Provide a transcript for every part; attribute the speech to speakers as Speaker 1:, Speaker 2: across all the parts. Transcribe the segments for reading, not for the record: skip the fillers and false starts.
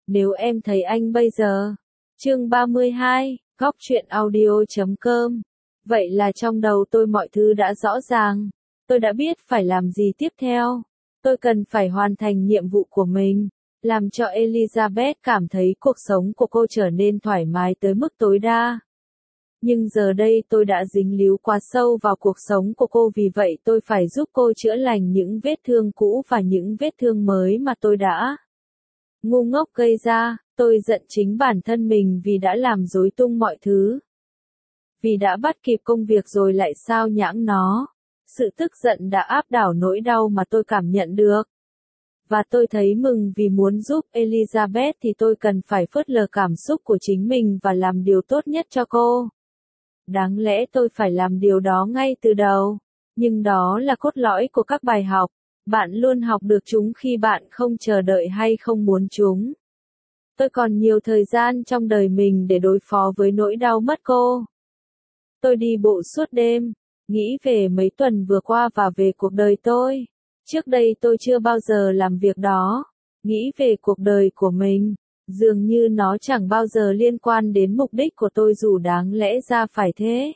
Speaker 1: Nếu em thấy anh bây giờ. Chương 32, góc truyện audio.com. Vậy là trong đầu tôi mọi thứ đã rõ ràng. Tôi đã biết phải làm gì tiếp theo. Tôi cần phải hoàn thành nhiệm vụ của mình, làm cho Elizabeth cảm thấy cuộc sống của cô trở nên thoải mái tới mức tối đa. Nhưng giờ đây tôi đã dính líu quá sâu vào cuộc sống của cô, vì vậy tôi phải giúp cô chữa lành những vết thương cũ và những vết thương mới mà tôi đã ngu ngốc gây ra. Tôi giận chính bản thân mình vì đã làm rối tung mọi thứ. Vì đã bắt kịp công việc rồi lại sao nhãng nó. Sự tức giận đã áp đảo nỗi đau mà tôi cảm nhận được. Và tôi thấy mừng vì muốn giúp Elizabeth thì tôi cần phải phớt lờ cảm xúc của chính mình và làm điều tốt nhất cho cô. Đáng lẽ tôi phải làm điều đó ngay từ đầu. Nhưng đó là cốt lõi của các bài học. Bạn luôn học được chúng khi bạn không chờ đợi hay không muốn chúng. Tôi còn nhiều thời gian trong đời mình để đối phó với nỗi đau mất cô. Tôi đi bộ suốt đêm, nghĩ về mấy tuần vừa qua và về cuộc đời tôi. Trước đây tôi chưa bao giờ làm việc đó. Nghĩ về cuộc đời của mình, dường như nó chẳng bao giờ liên quan đến mục đích của tôi dù đáng lẽ ra phải thế.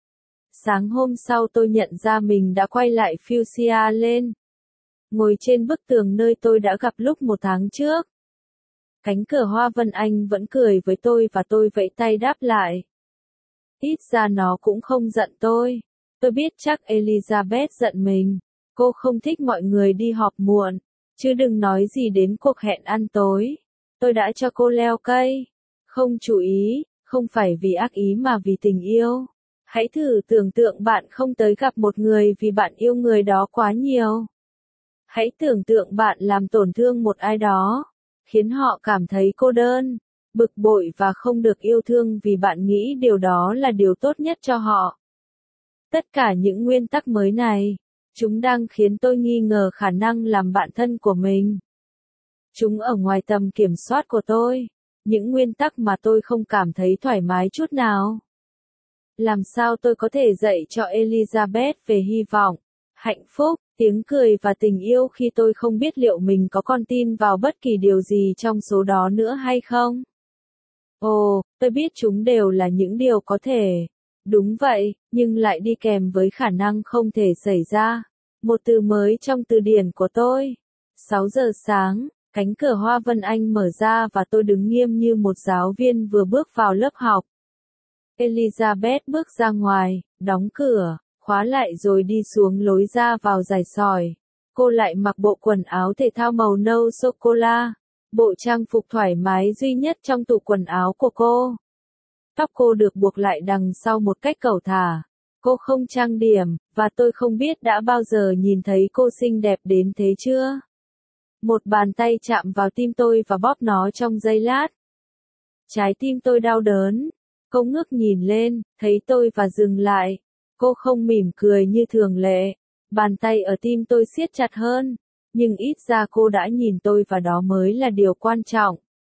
Speaker 1: Sáng hôm sau tôi nhận ra mình đã quay lại Fuchsia Lane, ngồi trên bức tường nơi tôi đã gặp lúc 1 tháng trước. Cánh cửa hoa Vân Anh vẫn cười với tôi và tôi vẫy tay đáp lại. Ít ra nó cũng không giận tôi. Tôi biết chắc Elizabeth giận mình. Cô không thích mọi người đi họp muộn, chứ đừng nói gì đến cuộc hẹn ăn tối. Tôi đã cho cô leo cây. Không chú ý, không phải vì ác ý mà vì tình yêu. Hãy thử tưởng tượng bạn không tới gặp một người vì bạn yêu người đó quá nhiều. Hãy tưởng tượng bạn làm tổn thương một ai đó, khiến họ cảm thấy cô đơn, bực bội và không được yêu thương vì bạn nghĩ điều đó là điều tốt nhất cho họ. Tất cả những nguyên tắc mới này, chúng đang khiến tôi nghi ngờ khả năng làm bạn thân của mình. Chúng ở ngoài tầm kiểm soát của tôi, những nguyên tắc mà tôi không cảm thấy thoải mái chút nào. Làm sao tôi có thể dạy cho Elizabeth về hy vọng, hạnh phúc, tiếng cười và tình yêu khi tôi không biết liệu mình có còn tin vào bất kỳ điều gì trong số đó nữa hay không? Ồ, tôi biết chúng đều là những điều có thể. Đúng vậy, nhưng lại đi kèm với khả năng không thể xảy ra. Một từ mới trong từ điển của tôi. 6 giờ sáng, cánh cửa hoa Vân Anh mở ra và tôi đứng nghiêm như một giáo viên vừa bước vào lớp học. Elizabeth bước ra ngoài, đóng cửa, khóa lại rồi đi xuống lối ra vào dài sỏi. Cô lại mặc bộ quần áo thể thao màu nâu sô-cô-la, bộ trang phục thoải mái duy nhất trong tủ quần áo của cô. Tóc cô được buộc lại đằng sau một cách cẩu thả. Cô không trang điểm, và tôi không biết đã bao giờ nhìn thấy cô xinh đẹp đến thế chưa. Một bàn tay chạm vào tim tôi và bóp nó trong giây lát. Trái tim tôi đau đớn. Cô ngước nhìn lên, thấy tôi và dừng lại. Cô không mỉm cười như thường lệ. Bàn tay ở tim tôi siết chặt hơn. Nhưng ít ra cô đã nhìn tôi và đó mới là điều quan trọng.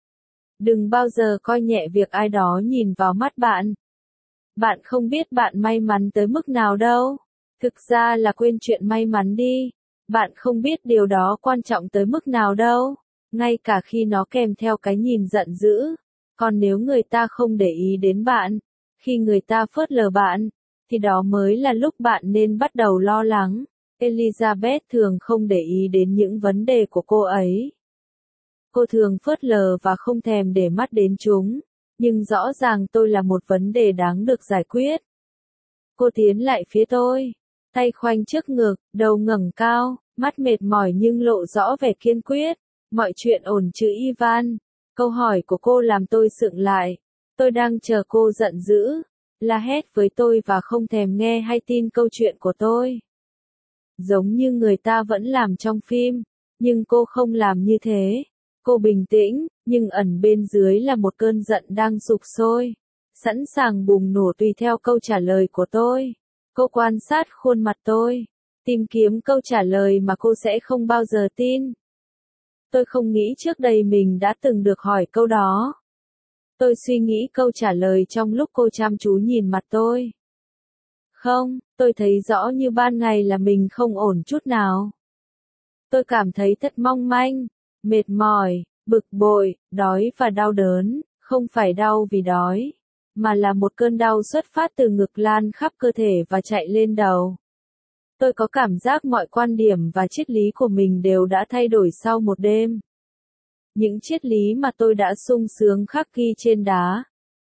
Speaker 1: Đừng bao giờ coi nhẹ việc ai đó nhìn vào mắt bạn. Bạn không biết bạn may mắn tới mức nào đâu. Thực ra là quên chuyện may mắn đi. Bạn không biết điều đó quan trọng tới mức nào đâu. Ngay cả khi nó kèm theo cái nhìn giận dữ. Còn nếu người ta không để ý đến bạn, khi người ta phớt lờ bạn, thì đó mới là lúc bạn nên bắt đầu lo lắng. Elizabeth thường không để ý đến những vấn đề của cô ấy. Cô thường phớt lờ và không thèm để mắt đến chúng. Nhưng rõ ràng tôi là một vấn đề đáng được giải quyết. Cô tiến lại phía tôi, tay khoanh trước ngực, đầu ngẩng cao, mắt mệt mỏi nhưng lộ rõ vẻ kiên quyết. Mọi chuyện ổn chứ Ivan? Câu hỏi của cô làm tôi sượng lại. Tôi đang chờ cô giận dữ, la hét với tôi và không thèm nghe hay tin câu chuyện của tôi. Giống như người ta vẫn làm trong phim, nhưng cô không làm như thế. Cô bình tĩnh, nhưng ẩn bên dưới là một cơn giận đang sục sôi, sẵn sàng bùng nổ tùy theo câu trả lời của tôi. Cô quan sát khuôn mặt tôi, tìm kiếm câu trả lời mà cô sẽ không bao giờ tin. Tôi không nghĩ trước đây mình đã từng được hỏi câu đó. Tôi suy nghĩ câu trả lời trong lúc cô chăm chú nhìn mặt tôi. Không, tôi thấy rõ như ban ngày là mình không ổn chút nào. Tôi cảm thấy thật mong manh, mệt mỏi, bực bội, đói và đau đớn, không phải đau vì đói, mà là một cơn đau xuất phát từ ngực lan khắp cơ thể và chạy lên đầu. Tôi có cảm giác mọi quan điểm và triết lý của mình đều đã thay đổi sau một đêm. Những triết lý mà tôi đã sung sướng khắc ghi trên đá,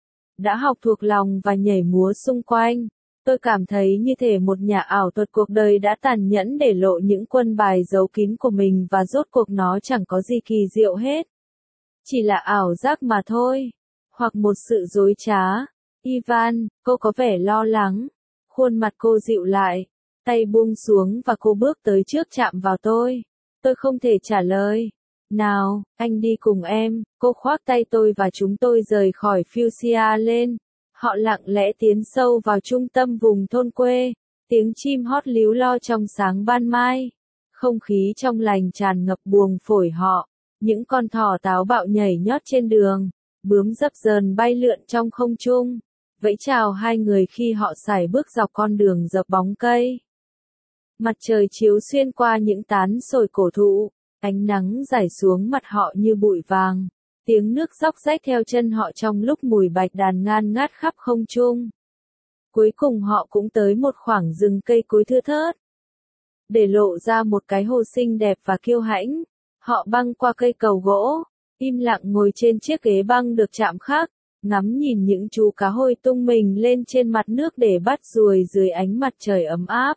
Speaker 1: đã học thuộc lòng và nhảy múa xung quanh. Tôi cảm thấy như thể một nhà ảo thuật cuộc đời đã tàn nhẫn để lộ những quân bài giấu kín của mình và rốt cuộc nó chẳng có gì kỳ diệu hết. Chỉ là ảo giác mà thôi. Hoặc một sự dối trá. Ivan, cô có vẻ lo lắng. Khuôn mặt cô dịu lại. Tay buông xuống và cô bước tới trước chạm vào tôi. Tôi không thể trả lời. Nào, anh đi cùng em. Cô khoác tay tôi và chúng tôi rời khỏi Fuchsia lên. Họ lặng lẽ tiến sâu vào trung tâm vùng thôn quê. Tiếng chim hót líu lo trong sáng ban mai. Không khí trong lành tràn ngập buồng phổi họ. Những con thỏ táo bạo nhảy nhót trên đường. Bướm dập dờn bay lượn trong không trung. Vẫy chào hai người khi họ sải bước dọc con đường dập bóng cây. Mặt trời chiếu xuyên qua những tán sồi cổ thụ. Ánh nắng rải xuống mặt họ như bụi vàng. Tiếng nước róc rách theo chân họ trong lúc mùi bạch đàn ngan ngát khắp không trung. Cuối cùng họ cũng tới một khoảng rừng cây cối thưa thớt. Để lộ ra một cái hồ xinh đẹp và kiêu hãnh, họ băng qua cây cầu gỗ, im lặng ngồi trên chiếc ghế băng được chạm khắc, ngắm nhìn những chú cá hôi tung mình lên trên mặt nước để bắt ruồi dưới ánh mặt trời ấm áp.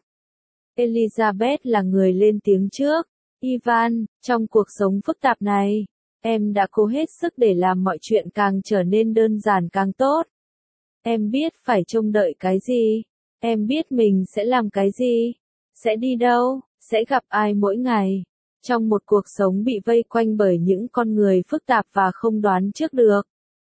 Speaker 1: Elizabeth là người lên tiếng trước. Ivan, trong cuộc sống phức tạp này, em đã cố hết sức để làm mọi chuyện càng trở nên đơn giản càng tốt. Em biết phải trông đợi cái gì. Em biết mình sẽ làm cái gì. Sẽ đi đâu, sẽ gặp ai mỗi ngày. Trong một cuộc sống bị vây quanh bởi những con người phức tạp và không đoán trước được.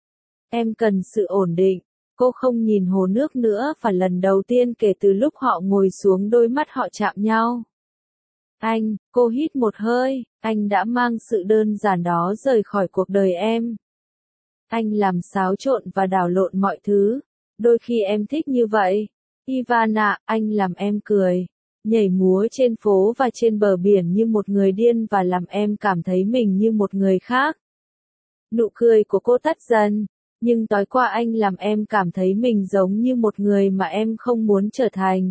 Speaker 1: Em cần sự ổn định. Cô không nhìn hồ nước nữa và lần đầu tiên kể từ lúc họ ngồi xuống đôi mắt họ chạm nhau. Anh, cô hít một hơi, anh đã mang sự đơn giản đó rời khỏi cuộc đời em. Anh làm xáo trộn và đảo lộn mọi thứ. Đôi khi em thích như vậy. Ivana, anh làm em cười. Nhảy múa trên phố và trên bờ biển như một người điên và làm em cảm thấy mình như một người khác. Nụ cười của cô tắt dần. Nhưng tối qua anh làm em cảm thấy mình giống như một người mà em không muốn trở thành.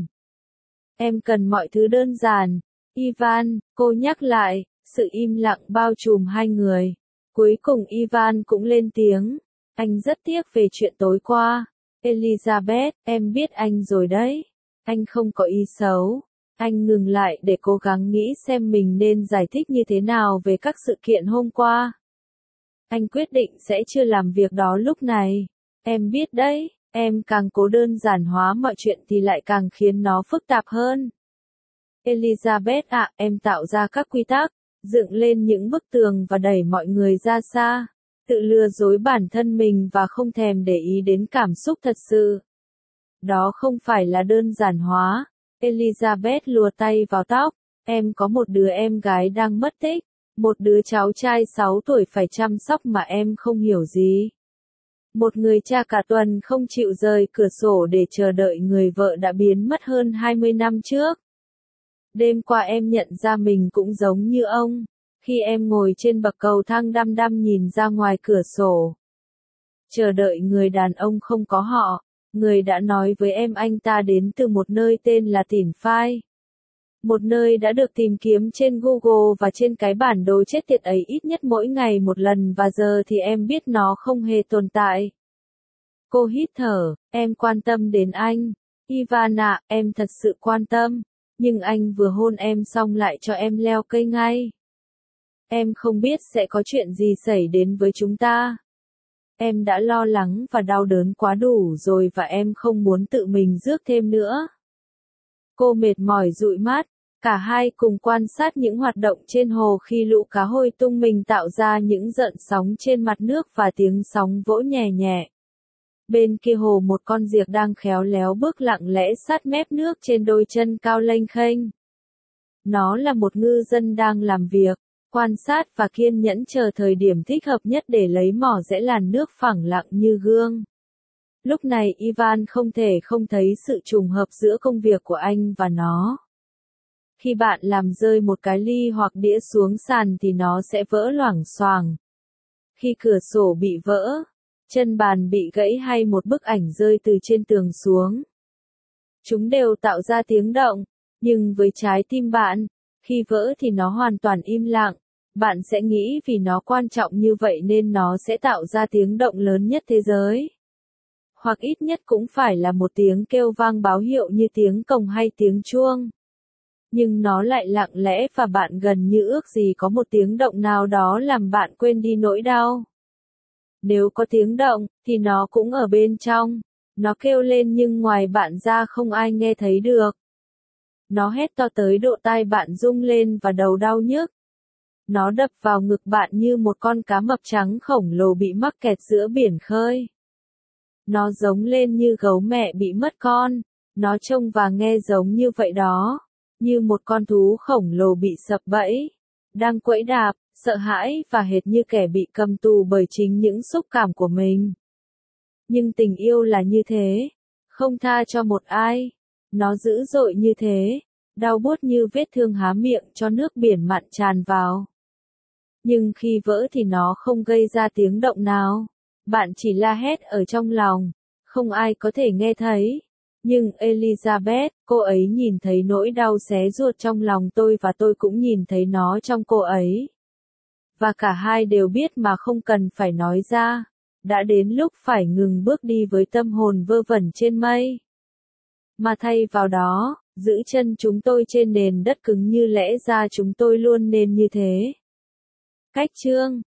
Speaker 1: Em cần mọi thứ đơn giản. Ivan, cô nhắc lại, sự im lặng bao trùm hai người. Cuối cùng Ivan cũng lên tiếng. Anh rất tiếc về chuyện tối qua. Elizabeth, em biết anh rồi đấy. Anh không có ý xấu. Anh ngừng lại để cố gắng nghĩ xem mình nên giải thích như thế nào về các sự kiện hôm qua. Anh quyết định sẽ chưa làm việc đó lúc này. Em biết đấy, em càng cố đơn giản hóa mọi chuyện thì lại càng khiến nó phức tạp hơn. Elizabeth ạ, em tạo ra các quy tắc, dựng lên những bức tường và đẩy mọi người ra xa, tự lừa dối bản thân mình và không thèm để ý đến cảm xúc thật sự. Đó không phải là đơn giản hóa. Elizabeth lùa tay vào tóc. Em có một đứa em gái đang mất tích. Một đứa cháu trai 6 tuổi phải chăm sóc mà em không hiểu gì. Một người cha cả tuần không chịu rời cửa sổ để chờ đợi người vợ đã biến mất hơn 20 năm trước. Đêm qua em nhận ra mình cũng giống như ông. Khi em ngồi trên bậc cầu thang đăm đăm nhìn ra ngoài cửa sổ. Chờ đợi người đàn ông không có họ. Người đã nói với em anh ta đến từ một nơi tên là Tỉn Phai. Một nơi đã được tìm kiếm trên Google và trên cái bản đồ chết tiệt ấy ít nhất mỗi ngày một lần và giờ thì em biết nó không hề tồn tại. Cô hít thở, em quan tâm đến anh. Ivana, em thật sự quan tâm. Nhưng anh vừa hôn em xong lại cho em leo cây ngay. Em không biết sẽ có chuyện gì xảy đến với chúng ta. Em đã lo lắng và đau đớn quá đủ rồi và em không muốn tự mình rước thêm nữa. Cô mệt mỏi dụi mắt. Cả hai cùng quan sát những hoạt động trên hồ khi lũ cá hôi tung mình tạo ra những gợn sóng trên mặt nước và tiếng sóng vỗ nhẹ nhẹ. Bên kia hồ một con diệc đang khéo léo bước lặng lẽ sát mép nước trên đôi chân cao lênh khênh. Nó là một ngư dân đang làm việc, quan sát và kiên nhẫn chờ thời điểm thích hợp nhất để lấy mỏ rẽ làn nước phẳng lặng như gương. Lúc này Ivan không thể không thấy sự trùng hợp giữa công việc của anh và nó. Khi bạn làm rơi một cái ly hoặc đĩa xuống sàn thì nó sẽ vỡ loảng xoảng. Khi cửa sổ bị vỡ, chân bàn bị gãy hay một bức ảnh rơi từ trên tường xuống. Chúng đều tạo ra tiếng động, nhưng với trái tim bạn, khi vỡ thì nó hoàn toàn im lặng. Bạn sẽ nghĩ vì nó quan trọng như vậy nên nó sẽ tạo ra tiếng động lớn nhất thế giới. Hoặc ít nhất cũng phải là một tiếng kêu vang báo hiệu như tiếng cồng hay tiếng chuông. Nhưng nó lại lặng lẽ và bạn gần như ước gì có một tiếng động nào đó làm bạn quên đi nỗi đau. Nếu có tiếng động, thì nó cũng ở bên trong. Nó kêu lên nhưng ngoài bạn ra không ai nghe thấy được. Nó hét to tới độ tai bạn rung lên và đầu đau nhức. Nó đập vào ngực bạn như một con cá mập trắng khổng lồ bị mắc kẹt giữa biển khơi. Nó giống lên như gấu mẹ bị mất con. Nó trông và nghe giống như vậy đó. Như một con thú khổng lồ bị sập bẫy. Đang quẫy đạp, sợ hãi và hệt như kẻ bị cầm tù bởi chính những xúc cảm của mình. Nhưng tình yêu là như thế. Không tha cho một ai. Nó dữ dội như thế. Đau buốt như vết thương há miệng cho nước biển mặn tràn vào. Nhưng khi vỡ thì nó không gây ra tiếng động nào. Bạn chỉ la hét ở trong lòng. Không ai có thể nghe thấy. Nhưng Elizabeth, cô ấy nhìn thấy nỗi đau xé ruột trong lòng tôi và tôi cũng nhìn thấy nó trong cô ấy. Và cả hai đều biết mà không cần phải nói ra. Đã đến lúc phải ngừng bước đi với tâm hồn vơ vẩn trên mây. Mà thay vào đó, giữ chân chúng tôi trên nền đất cứng như lẽ ra chúng tôi luôn nên như thế. Cách chương